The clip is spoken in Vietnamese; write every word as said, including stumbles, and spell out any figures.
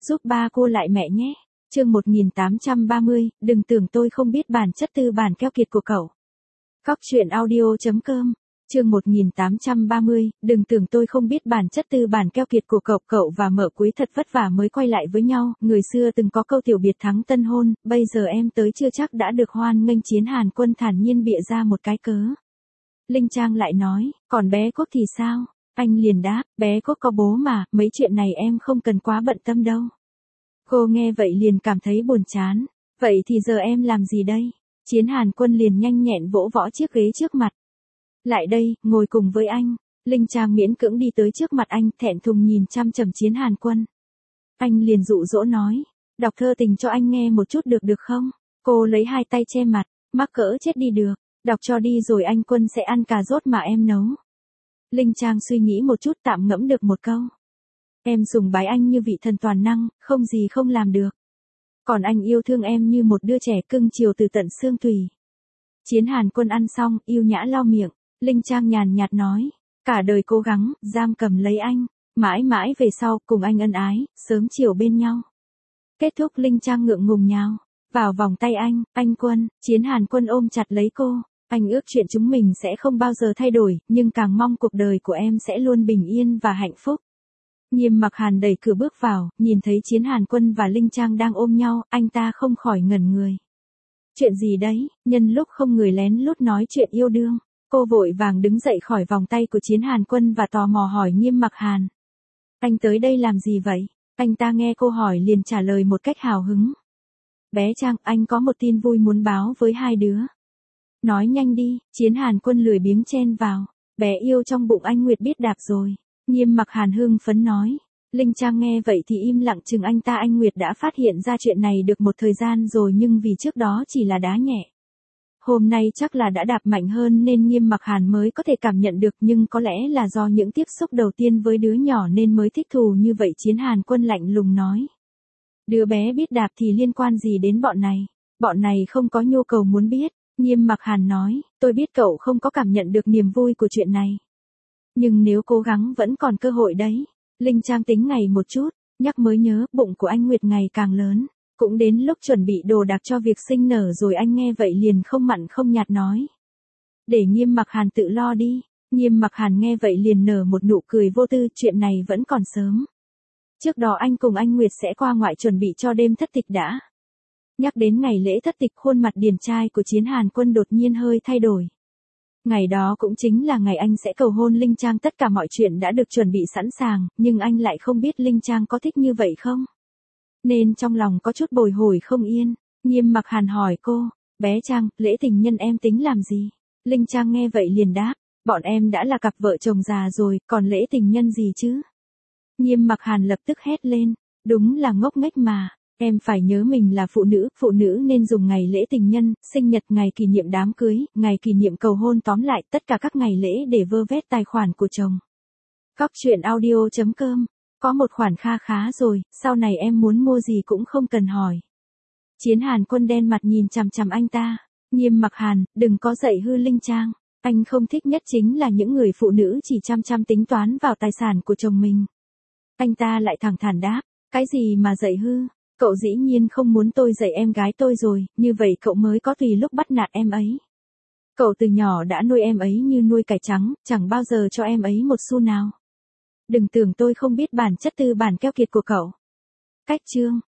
giúp ba cô lại mẹ nhé. Chương một nghìn tám trăm ba mươi, đừng tưởng tôi không biết bản chất tư bản keo kiệt của cậu. Cóc truyện audio chấm com. Chương một nghìn tám trăm ba mươi, đừng tưởng tôi không biết bản chất tư bản keo kiệt của cậu. Cậu và Mợ Quý thật vất vả mới quay lại với nhau, người xưa từng có câu tiểu biệt thắng tân hôn, bây giờ em tới chưa chắc đã được hoan nghênh. Chiến Hàn Quân thản nhiên bịa ra một cái cớ. Linh Trang lại nói, còn bé Cốt thì sao? Anh liền đáp, bé Cốt có bố mà, mấy chuyện này em không cần quá bận tâm đâu. Cô nghe vậy liền cảm thấy buồn chán. Vậy thì giờ em làm gì đây? Chiến Hàn Quân liền nhanh nhẹn vỗ võ chiếc ghế trước mặt. Lại đây, ngồi cùng với anh. Linh Trang miễn cưỡng đi tới trước mặt anh, thẹn thùng nhìn chăm chằm Chiến Hàn Quân. Anh liền dụ dỗ nói, đọc thơ tình cho anh nghe một chút được được không? Cô lấy hai tay che mặt, mắc cỡ chết đi được, đọc cho đi rồi anh Quân sẽ ăn cà rốt mà em nấu. Linh Trang suy nghĩ một chút tạm ngẫm được một câu. Em sùng bái anh như vị thần toàn năng, không gì không làm được. Còn anh yêu thương em như một đứa trẻ cưng chiều từ tận xương tủy. Chiến Hàn Quân ăn xong, yêu nhã lau miệng. Linh Trang nhàn nhạt nói, cả đời cố gắng, giam cầm lấy anh, mãi mãi về sau, cùng anh ân ái, sớm chiều bên nhau. Kết thúc Linh Trang ngượng ngùng nhào vào vòng tay anh, anh Quân. Chiến Hàn Quân ôm chặt lấy cô, anh ước chuyện chúng mình sẽ không bao giờ thay đổi, nhưng càng mong cuộc đời của em sẽ luôn bình yên và hạnh phúc. Nghiêm Mặc Hàn đẩy cửa bước vào, nhìn thấy Chiến Hàn Quân và Linh Trang đang ôm nhau, anh ta không khỏi ngẩn người. Chuyện gì đấy? Nhân lúc không người lén lút nói chuyện yêu đương, cô vội vàng đứng dậy khỏi vòng tay của Chiến Hàn Quân và tò mò hỏi Nghiêm Mặc Hàn. Anh tới đây làm gì vậy? Anh ta nghe cô hỏi liền trả lời một cách hào hứng. Bé Trang, anh có một tin vui muốn báo với hai đứa. Nói nhanh đi. Chiến Hàn Quân lười biếng chen vào. Bé yêu trong bụng anh Nguyệt biết đạp rồi. Nghiêm Mặc Hàn hưng phấn nói. Linh Trang nghe vậy thì im lặng chừng anh ta. Anh Nguyệt đã phát hiện ra chuyện này được một thời gian rồi nhưng vì trước đó chỉ là đá nhẹ. Hôm nay chắc là đã đạp mạnh hơn nên Nghiêm Mặc Hàn mới có thể cảm nhận được, nhưng có lẽ là do những tiếp xúc đầu tiên với đứa nhỏ nên mới thích thú như vậy. Chiến Hàn Quân lạnh lùng nói. Đứa bé biết đạp thì liên quan gì đến bọn này? Bọn này không có nhu cầu muốn biết. Nghiêm Mặc Hàn nói, tôi biết cậu không có cảm nhận được niềm vui của chuyện này. Nhưng nếu cố gắng vẫn còn cơ hội đấy. Linh Trang tính ngày một chút, nhắc mới nhớ, bụng của anh Nguyệt ngày càng lớn. Cũng đến lúc chuẩn bị đồ đạc cho việc sinh nở rồi. Anh nghe vậy liền không mặn không nhạt nói. Để Nghiêm Mặc Hàn tự lo đi. Nghiêm Mặc Hàn nghe vậy liền nở một nụ cười vô tư, chuyện này vẫn còn sớm. Trước đó anh cùng anh Nguyệt sẽ qua ngoại chuẩn bị cho đêm thất tịch đã. Nhắc đến ngày lễ thất tịch, khuôn mặt điển trai của Chiến Hàn Quân đột nhiên hơi thay đổi. Ngày đó cũng chính là ngày anh sẽ cầu hôn Linh Trang. Tất cả mọi chuyện đã được chuẩn bị sẵn sàng, nhưng anh lại không biết Linh Trang có thích như vậy không? Nên trong lòng có chút bồi hồi không yên. Nghiêm Mặc Hàn hỏi cô, bé Trang, lễ tình nhân em tính làm gì? Linh Trang nghe vậy liền đáp, bọn em đã là cặp vợ chồng già rồi, còn lễ tình nhân gì chứ? Nghiêm Mặc Hàn lập tức hét lên, đúng là ngốc nghếch mà. Em phải nhớ mình là phụ nữ, phụ nữ nên dùng ngày lễ tình nhân, sinh nhật, ngày kỷ niệm đám cưới, ngày kỷ niệm cầu hôn, tóm lại tất cả các ngày lễ để vơ vét tài khoản của chồng. Cóc truyện audio chấm com. Có một khoản kha khá rồi, sau này em muốn mua gì cũng không cần hỏi. Chiến Hàn Quân đen mặt nhìn chằm chằm anh ta. Nghiêm Mặc Hàn, đừng có dạy hư Linh Trang. Anh không thích nhất chính là những người phụ nữ chỉ chăm chăm tính toán vào tài sản của chồng mình. Anh ta lại thẳng thắn đáp, cái gì mà dạy hư? Cậu dĩ nhiên không muốn tôi dạy em gái tôi rồi, như vậy cậu mới có tùy lúc bắt nạt em ấy. Cậu từ nhỏ đã nuôi em ấy như nuôi cải trắng, chẳng bao giờ cho em ấy một xu nào. Đừng tưởng tôi không biết bản chất tư bản keo kiệt của cậu. Cách chương.